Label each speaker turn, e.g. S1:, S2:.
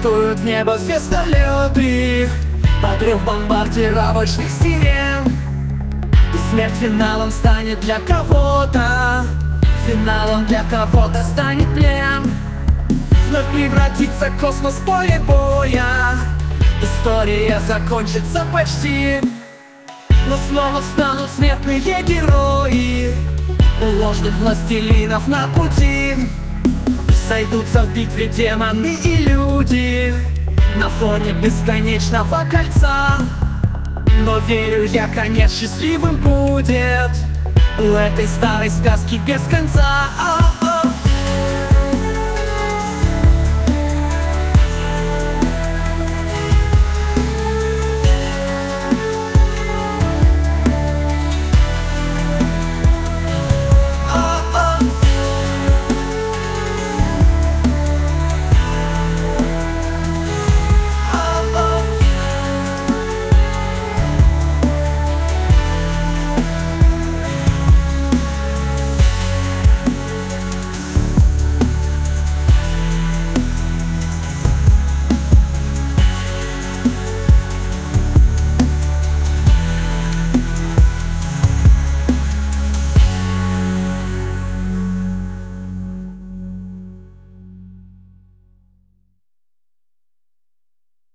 S1: Стартуют в небо звездолеты, подрыв бомбардировочных сирен. И смерть финалом станет для кого-то, финалом для кого-то станет плен. Вновь превратится космос в поле боя, история закончится почти. Но снова встанут смертные герои, у ложных властелинов на пути. Сойдутся в битве демоны и люди на фоне бесконечного кольца. Но верю я, конец счастливым будет у этой старой сказки без конца.